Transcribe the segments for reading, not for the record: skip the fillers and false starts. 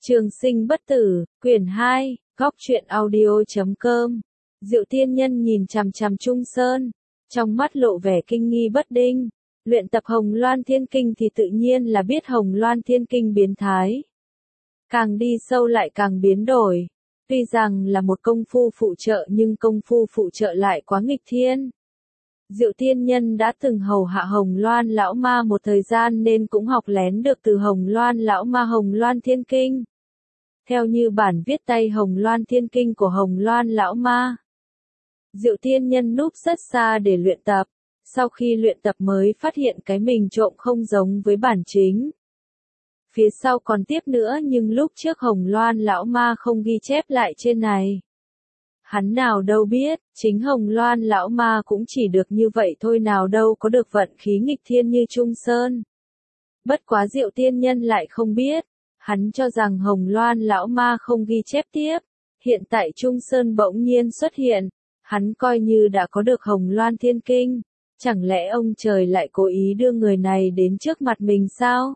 Trường sinh bất tử, quyển 2, góc truyện audio.com. Diệu Tiên Nhân nhìn chằm chằm Trung Sơn, trong mắt lộ vẻ kinh nghi bất định. Luyện tập Hồng Loan Thiên Kinh thì tự nhiên là biết Hồng Loan Thiên Kinh biến thái. Càng đi sâu lại càng biến đổi. Tuy rằng là một công phu phụ trợ nhưng công phu phụ trợ lại quá nghịch thiên. Diệu Tiên Nhân đã từng hầu hạ Hồng Loan Lão Ma một thời gian nên cũng học lén được từ Hồng Loan Lão Ma Hồng Loan Thiên Kinh. Theo như bản viết tay Hồng Loan Thiên Kinh của Hồng Loan Lão Ma, Diệu Tiên Nhân núp rất xa để luyện tập. Sau khi luyện tập mới phát hiện cái mình trộm không giống với bản chính. Phía sau còn tiếp nữa nhưng lúc trước Hồng Loan Lão Ma không ghi chép lại trên này. Hắn nào đâu biết, chính Hồng Loan Lão Ma cũng chỉ được như vậy thôi, nào đâu có được vận khí nghịch thiên như Trung Sơn. Bất quá Diệu Tiên Nhân lại không biết, hắn cho rằng Hồng Loan Lão Ma không ghi chép tiếp. Hiện tại Trung Sơn bỗng nhiên xuất hiện, hắn coi như đã có được Hồng Loan Thiên Kinh. Chẳng lẽ ông trời lại cố ý đưa người này đến trước mặt mình sao?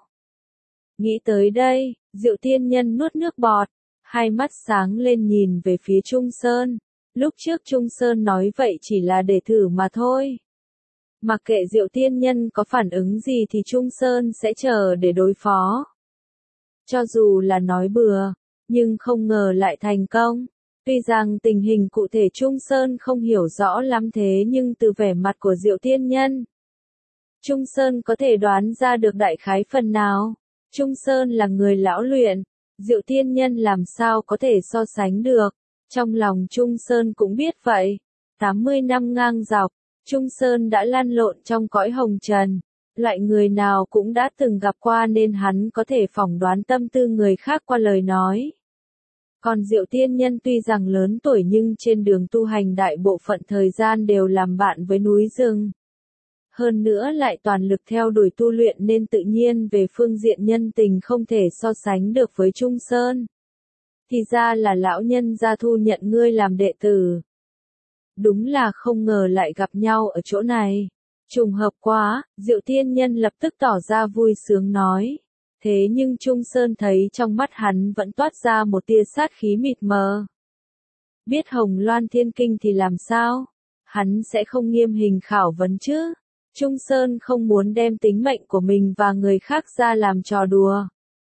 Nghĩ tới đây, Diệu Tiên Nhân nuốt nước bọt, hai mắt sáng lên nhìn về phía Trung Sơn. Lúc trước Trung Sơn nói vậy chỉ là để thử mà thôi. Mặc kệ Diệu Tiên Nhân có phản ứng gì thì Trung Sơn sẽ chờ để đối phó. Cho dù là nói bừa, nhưng không ngờ lại thành công. Tuy rằng tình hình cụ thể Trung Sơn không hiểu rõ lắm thế nhưng từ vẻ mặt của Diệu Tiên Nhân, Trung Sơn có thể đoán ra được đại khái phần nào. Trung Sơn là người lão luyện, Diệu Tiên Nhân làm sao có thể so sánh được. Trong lòng Trung Sơn cũng biết vậy. 80 năm ngang dọc, Trung Sơn đã lăn lộn trong cõi hồng trần. Loại người nào cũng đã từng gặp qua nên hắn có thể phỏng đoán tâm tư người khác qua lời nói. Còn Diệu Tiên Nhân tuy rằng lớn tuổi nhưng trên đường tu hành đại bộ phận thời gian đều làm bạn với núi rừng. Hơn nữa lại toàn lực theo đuổi tu luyện nên tự nhiên về phương diện nhân tình không thể so sánh được với Trung Sơn. Thì ra là lão nhân gia thu nhận ngươi làm đệ tử. Đúng là không ngờ lại gặp nhau ở chỗ này. Trùng hợp quá, Diệu Tiên Nhân lập tức tỏ ra vui sướng nói. Thế nhưng Trung Sơn thấy trong mắt hắn vẫn toát ra một tia sát khí mịt mờ. Biết Hồng Loan Thiên Kinh thì làm sao? Hắn sẽ không nghiêm hình khảo vấn chứ? Trung Sơn không muốn đem tính mệnh của mình và người khác ra làm trò đùa.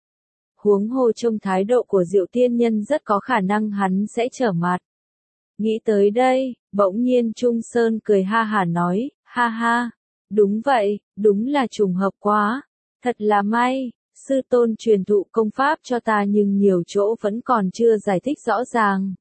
Huống hồ trong thái độ của Diệu Tiên Nhân rất có khả năng hắn sẽ trở mặt. Nghĩ tới đây, bỗng nhiên Trung Sơn cười ha hả nói, ha ha, đúng vậy, đúng là trùng hợp quá, thật là may, sư tôn truyền thụ công pháp cho ta nhưng nhiều chỗ vẫn còn chưa giải thích rõ ràng.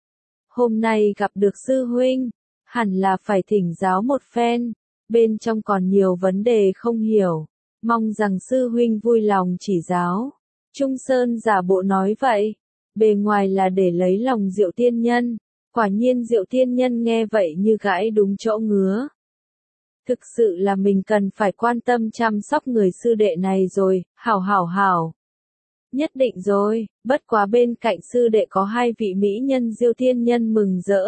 Hôm nay gặp được sư huynh, hẳn là phải thỉnh giáo một phen, bên trong còn nhiều vấn đề không hiểu, mong rằng sư huynh vui lòng chỉ giáo. Trung Sơn giả bộ nói vậy, bề ngoài là để lấy lòng Diệu Tiên Nhân, quả nhiên Diệu Tiên Nhân nghe vậy như gãi đúng chỗ ngứa. Thực sự là mình cần phải quan tâm chăm sóc người sư đệ này rồi, hảo. Nhất định rồi, bất quá bên cạnh sư đệ có hai vị mỹ nhân. Diệu Tiên Nhân mừng rỡ.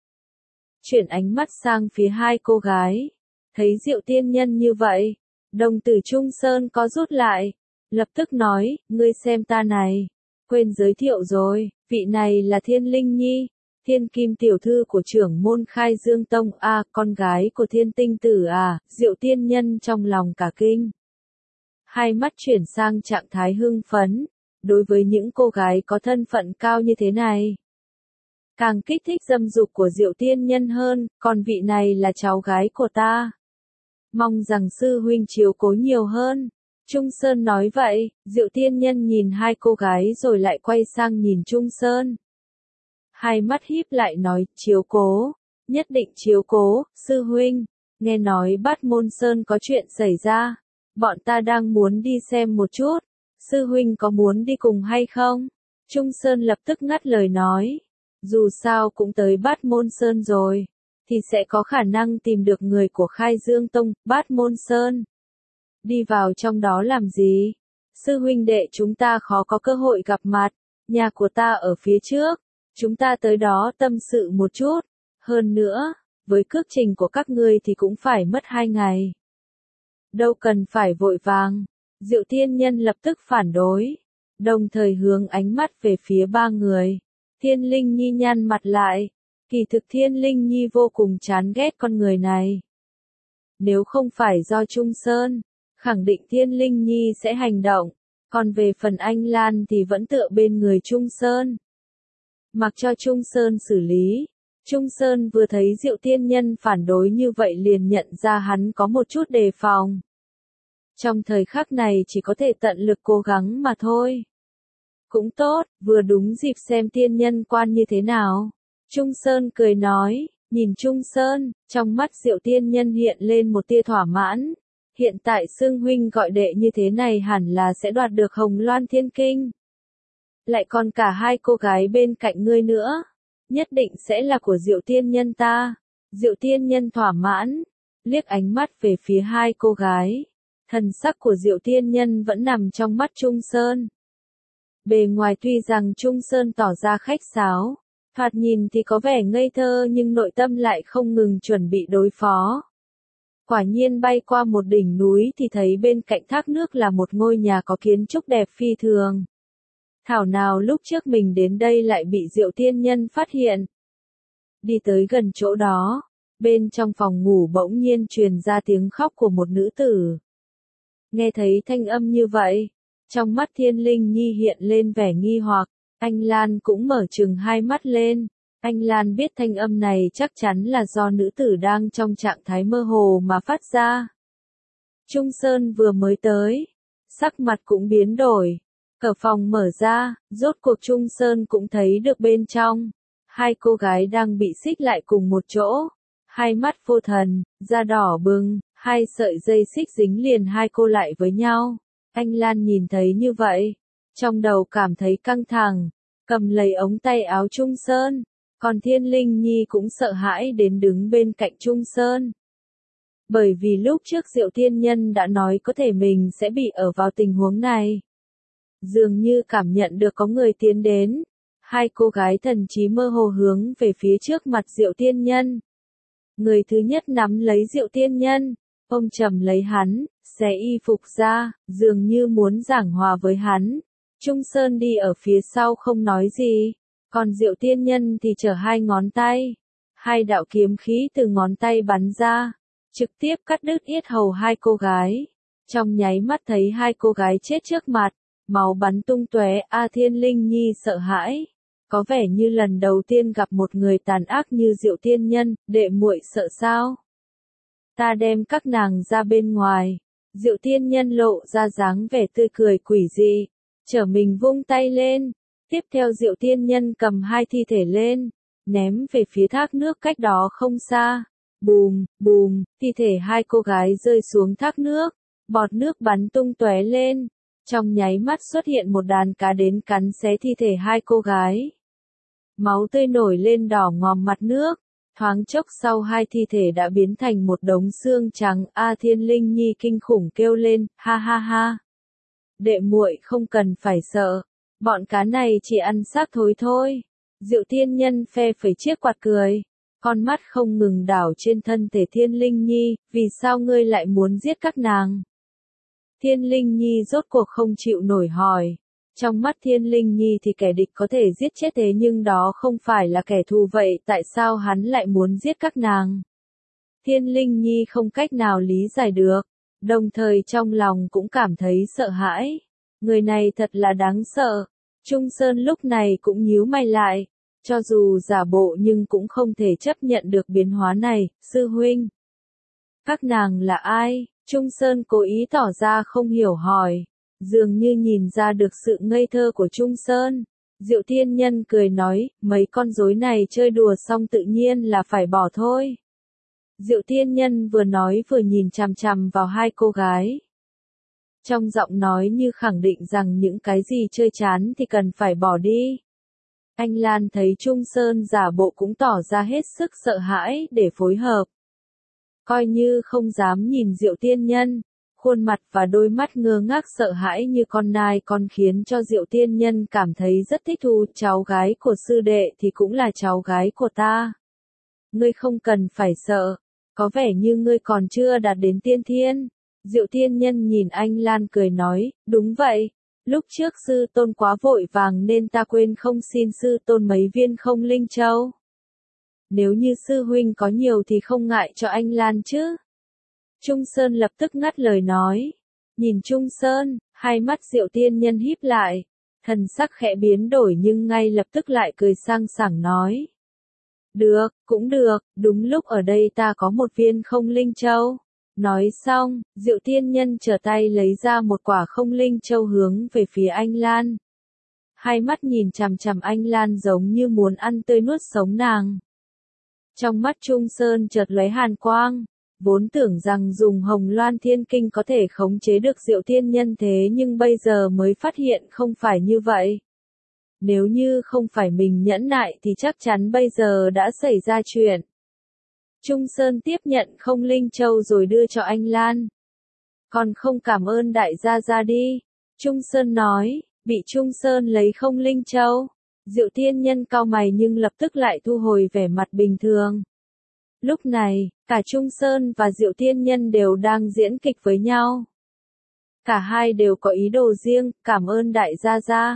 Chuyển ánh mắt sang phía hai cô gái. Thấy Diệu Tiên Nhân như vậy, đồng tử Trung Sơn có rút lại. Lập tức nói, ngươi xem ta này. Quên giới thiệu rồi, vị này là Thiên Linh Nhi. Thiên Kim tiểu thư của trưởng môn Khai Dương Tông, con gái của Thiên Tinh Tử à. Diệu Tiên Nhân trong lòng cả kinh. Hai mắt chuyển sang trạng thái hưng phấn, đối với những cô gái có thân phận cao như thế này. Càng kích thích dâm dục của Diệu Tiên Nhân hơn, còn vị này là cháu gái của ta. Mong rằng sư huynh chiếu cố nhiều hơn. Trung Sơn nói vậy, Diệu Tiên Nhân nhìn hai cô gái rồi lại quay sang nhìn Trung Sơn. Hai mắt híp lại nói, chiếu cố, nhất định chiếu cố, sư huynh, nghe nói Bát Môn Sơn có chuyện xảy ra, bọn ta đang muốn đi xem một chút, sư huynh có muốn đi cùng hay không? Trung Sơn lập tức ngắt lời nói, dù sao cũng tới Bát Môn Sơn rồi, thì sẽ có khả năng tìm được người của Khai Dương Tông, Bát Môn Sơn. Đi vào trong đó làm gì? Sư huynh đệ chúng ta khó có cơ hội gặp mặt, nhà của ta ở phía trước. Chúng ta tới đó tâm sự một chút. Hơn nữa, với cước trình của các ngươi thì cũng phải mất 2 ngày. Đâu cần phải vội vàng. Diệu Tiên Nhân lập tức phản đối. đồng thời hướng ánh mắt về phía ba người. Thiên Linh Nhi nhăn mặt lại. Kỳ thực Thiên Linh Nhi vô cùng chán ghét con người này. Nếu không phải do Trung Sơn, khẳng định Thiên Linh Nhi sẽ hành động. Còn về phần Anh Lan thì vẫn tựa bên người Trung Sơn. Mặc cho Trung Sơn xử lý. Trung Sơn vừa thấy Diệu Tiên Nhân phản đối như vậy liền nhận ra hắn có một chút đề phòng. Trong thời khắc này chỉ có thể tận lực cố gắng mà thôi. Cũng tốt, vừa đúng dịp xem tiên nhân quan như thế nào. Trung Sơn cười nói, nhìn Trung Sơn, trong mắt Diệu Tiên Nhân hiện lên một tia thỏa mãn. Hiện tại xưng huynh gọi đệ như thế này hẳn là sẽ đoạt được Hồng Loan Thiên Kinh. Lại còn cả hai cô gái bên cạnh ngươi nữa. Nhất định sẽ là của Diệu Tiên Nhân ta. Diệu Tiên Nhân thỏa mãn, liếc ánh mắt về phía hai cô gái. Thần sắc của Diệu Tiên Nhân vẫn nằm trong mắt Trung Sơn. Bề ngoài tuy rằng Trung Sơn tỏ ra khách sáo, thoạt nhìn thì có vẻ ngây thơ nhưng nội tâm lại không ngừng chuẩn bị đối phó. Quả nhiên bay qua một đỉnh núi thì thấy bên cạnh thác nước là một ngôi nhà có kiến trúc đẹp phi thường. Thảo nào lúc trước mình đến đây lại bị Diệu Tiên Nhân phát hiện. Đi tới gần chỗ đó, bên trong phòng ngủ bỗng nhiên truyền ra tiếng khóc của một nữ tử. Nghe thấy thanh âm như vậy, trong mắt Thiên Linh Nhi hiện lên vẻ nghi hoặc, Anh Lan cũng mở trừng hai mắt lên. Anh Lan biết thanh âm này chắc chắn là do nữ tử đang trong trạng thái mơ hồ mà phát ra. Trung Sơn vừa mới tới, sắc mặt cũng biến đổi. Cửa phòng mở ra, rốt cuộc Trung Sơn cũng thấy được bên trong. Hai cô gái đang bị xích lại cùng một chỗ. Hai mắt vô thần, da đỏ bừng, hai sợi dây xích dính liền hai cô lại với nhau. Anh Lan nhìn thấy như vậy, trong đầu cảm thấy căng thẳng, cầm lấy ống tay áo Trung Sơn. Còn Thiên Linh Nhi cũng sợ hãi đến đứng bên cạnh Trung Sơn. Bởi vì lúc trước Diệu Tiên Nhân đã nói có thể mình sẽ bị ở vào tình huống này. Dường như cảm nhận được có người tiến đến. Hai cô gái thần trí mơ hồ hướng về phía trước mặt Diệu Tiên Nhân. Người thứ nhất nắm lấy Diệu Tiên Nhân, ôm chầm lấy hắn, xé y phục ra, dường như muốn giảng hòa với hắn. Trung Sơn đi ở phía sau không nói gì. Còn Diệu Tiên Nhân thì trở hai ngón tay. Hai đạo kiếm khí từ ngón tay bắn ra, trực tiếp cắt đứt yết hầu hai cô gái. Trong nháy mắt thấy hai cô gái chết trước mặt, máu bắn tung tóe. Thiên Linh Nhi sợ hãi. Có vẻ như lần đầu tiên gặp một người tàn ác như Diệu Tiên Nhân, đệ muội sợ sao? Ta đem các nàng ra bên ngoài. Diệu Tiên Nhân lộ ra dáng vẻ tươi cười quỷ dị, trở mình vung tay lên. Tiếp theo Diệu Tiên Nhân cầm hai thi thể lên, ném về phía thác nước cách đó không xa. Bùm, bùm, thi thể hai cô gái rơi xuống thác nước, bọt nước bắn tung tóe lên. Trong nháy mắt xuất hiện một đàn cá đến cắn xé thi thể hai cô gái. Máu tươi nổi lên đỏ ngòm mặt nước, thoáng chốc sau hai thi thể đã biến thành một đống xương trắng. Thiên Linh Nhi kinh khủng kêu lên, ha ha ha. Đệ muội không cần phải sợ. Bọn cá này chỉ ăn xác thối thôi. Diệu Tiên Nhân phe phẩy chiếc quạt cười. Con mắt không ngừng đảo trên thân thể Thiên Linh Nhi, vì sao ngươi lại muốn giết các nàng? Thiên Linh Nhi rốt cuộc không chịu nổi hỏi. Trong mắt Thiên Linh Nhi thì kẻ địch có thể giết chết thế nhưng đó không phải là kẻ thù vậy tại sao hắn lại muốn giết các nàng? Thiên Linh Nhi không cách nào lý giải được, đồng thời trong lòng cũng cảm thấy sợ hãi. Người này thật là đáng sợ. Trung Sơn lúc này cũng nhíu mày lại, cho dù giả bộ nhưng cũng không thể chấp nhận được biến hóa này. Sư huynh, các nàng là ai? Trung Sơn cố ý tỏ ra không hiểu hỏi, dường như nhìn ra được sự ngây thơ của Trung Sơn. Diệu Tiên Nhân cười nói, mấy con rối này chơi đùa xong tự nhiên là phải bỏ thôi. Diệu Tiên Nhân vừa nói vừa nhìn chằm chằm vào hai cô gái. Trong giọng nói như khẳng định rằng những cái gì chơi chán thì cần phải bỏ đi. Anh Lan thấy Trung Sơn giả bộ cũng tỏ ra hết sức sợ hãi để phối hợp. Coi như không dám nhìn Diệu Tiên Nhân, khuôn mặt và đôi mắt ngơ ngác sợ hãi như con nai con khiến cho Diệu Tiên Nhân cảm thấy rất thích thú. Cháu gái của sư đệ thì cũng là cháu gái của ta. Ngươi không cần phải sợ, có vẻ như ngươi còn chưa đạt đến tiên thiên. Diệu Tiên Nhân nhìn anh Lan cười nói, đúng vậy, Lúc trước sư tôn quá vội vàng nên ta quên không xin sư tôn mấy viên không linh châu. Nếu như sư huynh có nhiều thì không ngại cho anh Lan chứ. Trung Sơn lập tức ngắt lời nói. Nhìn Trung Sơn, hai mắt Diệu Tiên Nhân híp lại, thần sắc khẽ biến đổi nhưng ngay lập tức lại cười sang sảng nói. Được, cũng được, đúng lúc ở đây ta có một viên không linh châu. Nói xong, Diệu Tiên Nhân trở tay lấy ra một quả không linh châu hướng về phía anh Lan. Hai mắt nhìn chằm chằm anh Lan giống như muốn ăn tươi nuốt sống nàng. Trong mắt Trung Sơn chợt lóe hàn quang, vốn tưởng rằng dùng Hồng Loan Thiên Kinh có thể khống chế được Diệu Tiên Nhân thế nhưng bây giờ mới phát hiện không phải như vậy. Nếu như không phải mình nhẫn nại thì chắc chắn bây giờ đã xảy ra chuyện. Trung Sơn tiếp nhận không linh châu rồi đưa cho anh Lan. Còn không cảm ơn đại gia gia đi. Trung Sơn nói, bị Trung Sơn lấy không linh châu. Diệu Tiên Nhân cau mày nhưng lập tức lại thu hồi vẻ mặt bình thường. Lúc này, cả Trung Sơn và Diệu Tiên Nhân đều đang diễn kịch với nhau. Cả hai đều có ý đồ riêng, cảm ơn đại gia gia.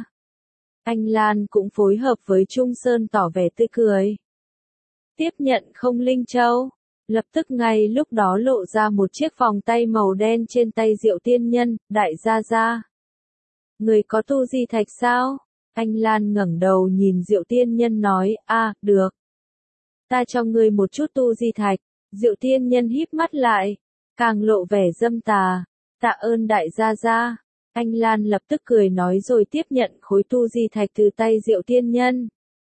Anh Lan cũng phối hợp với Trung Sơn tỏ vẻ tươi cười. Tiếp nhận không linh châu, lập tức ngay lúc đó lộ ra một chiếc vòng tay màu đen trên tay Diệu Tiên Nhân, đại gia gia. Người có tu di thạch sao? Anh Lan ngẩng đầu nhìn Diệu Tiên Nhân nói, được. Ta cho ngươi một chút tu di thạch. Diệu Tiên Nhân híp mắt lại, càng lộ vẻ dâm tà. Tạ ơn đại gia gia. Anh Lan lập tức cười nói rồi tiếp nhận khối tu di thạch từ tay Diệu Tiên Nhân.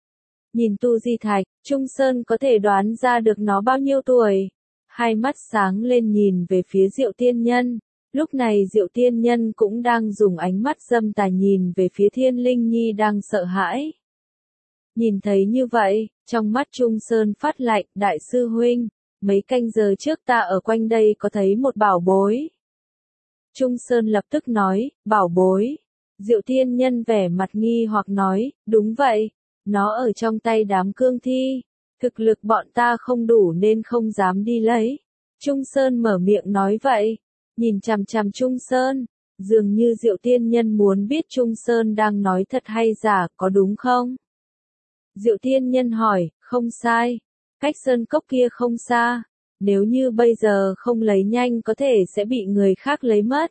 Nhìn tu di thạch, Trung Sơn có thể đoán ra được nó bao nhiêu tuổi. Hai mắt sáng lên nhìn về phía Diệu Tiên Nhân. Lúc này Diệu Tiên Nhân cũng đang dùng ánh mắt dâm tà nhìn về phía Thiên Linh Nhi đang sợ hãi. Nhìn thấy như vậy, trong mắt Trung Sơn phát lạnh, đại sư huynh, mấy canh giờ trước ta ở quanh đây có thấy một bảo bối. Trung Sơn lập tức nói, bảo bối. Diệu Tiên Nhân vẻ mặt nghi hoặc nói, đúng vậy, nó ở trong tay đám cương thi. Thực lực bọn ta không đủ nên không dám đi lấy. Trung Sơn mở miệng nói vậy, nhìn chằm chằm Trung Sơn, dường như Diệu Tiên Nhân muốn biết Trung Sơn đang nói thật hay giả, có đúng không? Diệu Tiên Nhân hỏi, không sai, cách sơn cốc kia không xa, nếu như bây giờ không lấy nhanh có thể sẽ bị người khác lấy mất.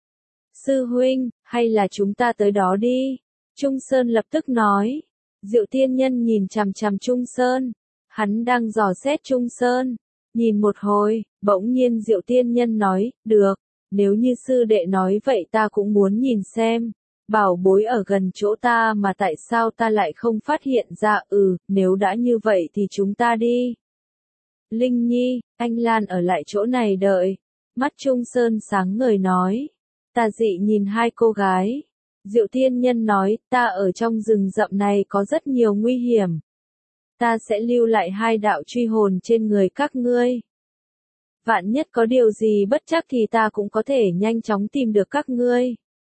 Sư huynh, hay là chúng ta tới đó đi? Trung Sơn lập tức nói. Diệu Tiên Nhân nhìn chằm chằm Trung Sơn, hắn đang dò xét Trung Sơn, nhìn một hồi, bỗng nhiên Diệu Tiên Nhân nói, được, nếu như sư đệ nói vậy ta cũng muốn nhìn xem. Bảo bối ở gần chỗ ta mà tại sao ta lại không phát hiện ra, nếu đã như vậy thì chúng ta đi. Linh Nhi, anh Lan ở lại chỗ này đợi. Mắt Trung Sơn sáng ngời nói. Tà dị nhìn hai cô gái. Diệu Tiên Nhân nói, ta ở trong rừng rậm này có rất nhiều nguy hiểm. Ta sẽ lưu lại hai đạo truy hồn trên người các ngươi. Vạn nhất có điều gì bất trắc thì ta cũng có thể nhanh chóng tìm được các ngươi.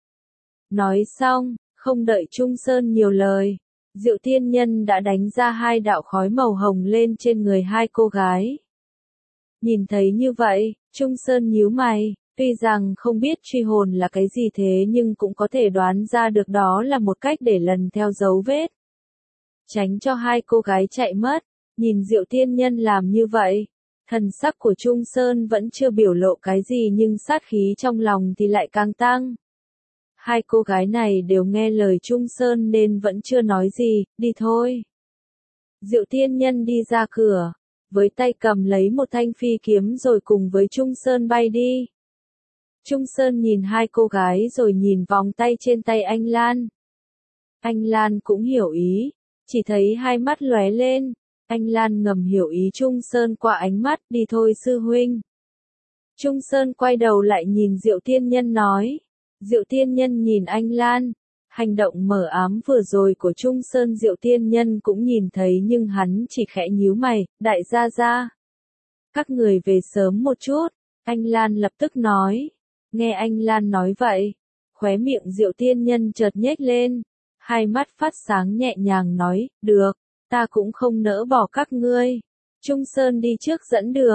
Nói xong, không đợi Trung Sơn nhiều lời, Diệu Tiên Nhân đã đánh ra hai đạo khói màu hồng lên trên người hai cô gái. Nhìn thấy như vậy, Trung Sơn nhíu mày, tuy rằng không biết truy hồn là cái gì thế nhưng cũng có thể đoán ra được đó là một cách để lần theo dấu vết. Tránh cho hai cô gái chạy mất, nhìn Diệu Tiên Nhân làm như vậy, thần sắc của Trung Sơn vẫn chưa biểu lộ cái gì nhưng sát khí trong lòng thì lại càng tăng. Hai cô gái này đều nghe lời Trung Sơn nên vẫn chưa nói gì, đi thôi. Diệu Tiên Nhân đi ra cửa, với tay cầm lấy một thanh phi kiếm rồi cùng với Trung Sơn bay đi. Trung Sơn nhìn hai cô gái rồi nhìn vòng tay trên tay anh Lan. Anh Lan cũng hiểu ý, chỉ thấy hai mắt lóe lên, anh Lan ngầm hiểu ý Trung Sơn qua ánh mắt, đi thôi sư huynh. Trung Sơn quay đầu lại nhìn Diệu Tiên Nhân nói. Diệu Tiên Nhân nhìn anh Lan, hành động mờ ám vừa rồi của Trung Sơn Diệu Tiên Nhân cũng nhìn thấy nhưng hắn chỉ khẽ nhíu mày, đại gia gia. Các người về sớm một chút, anh Lan lập tức nói. Nghe anh Lan nói vậy, khóe miệng Diệu Tiên Nhân chợt nhếch lên, hai mắt phát sáng nhẹ nhàng nói, được, ta cũng không nỡ bỏ các ngươi. Trung Sơn đi trước dẫn đường,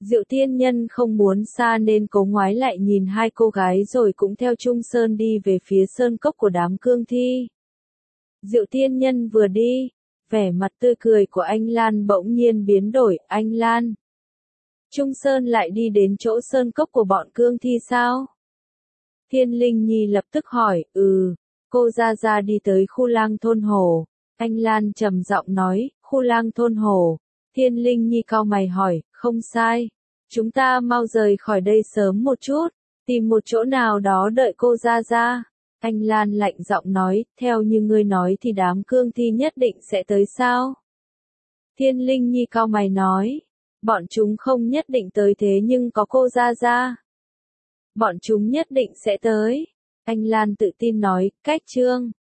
Diệu Tiên Nhân không muốn xa nên cố ngoái lại nhìn hai cô gái rồi cũng theo Trung Sơn đi về phía sơn cốc của đám cương thi. Diệu Tiên Nhân vừa đi, vẻ mặt tươi cười của anh Lan bỗng nhiên biến đổi. Anh Lan. Trung Sơn lại đi đến chỗ sơn cốc của bọn cương thi sao? Thiên Linh Nhi lập tức hỏi. Cô ra ra đi tới khu lang thôn hồ. Anh Lan trầm giọng nói. Khu lang thôn hồ. Thiên Linh Nhi cau mày hỏi. Không sai. Chúng ta mau rời khỏi đây sớm một chút. Tìm một chỗ nào đó đợi cô ra ra. Anh Lan lạnh giọng nói. Theo như ngươi nói thì đám cương thi nhất định sẽ tới sao? Thiên Linh Nhi cau mày nói. Bọn chúng không nhất định tới thế nhưng có cô ra ra. Bọn chúng nhất định sẽ tới. Anh Lan tự tin nói. Cách chương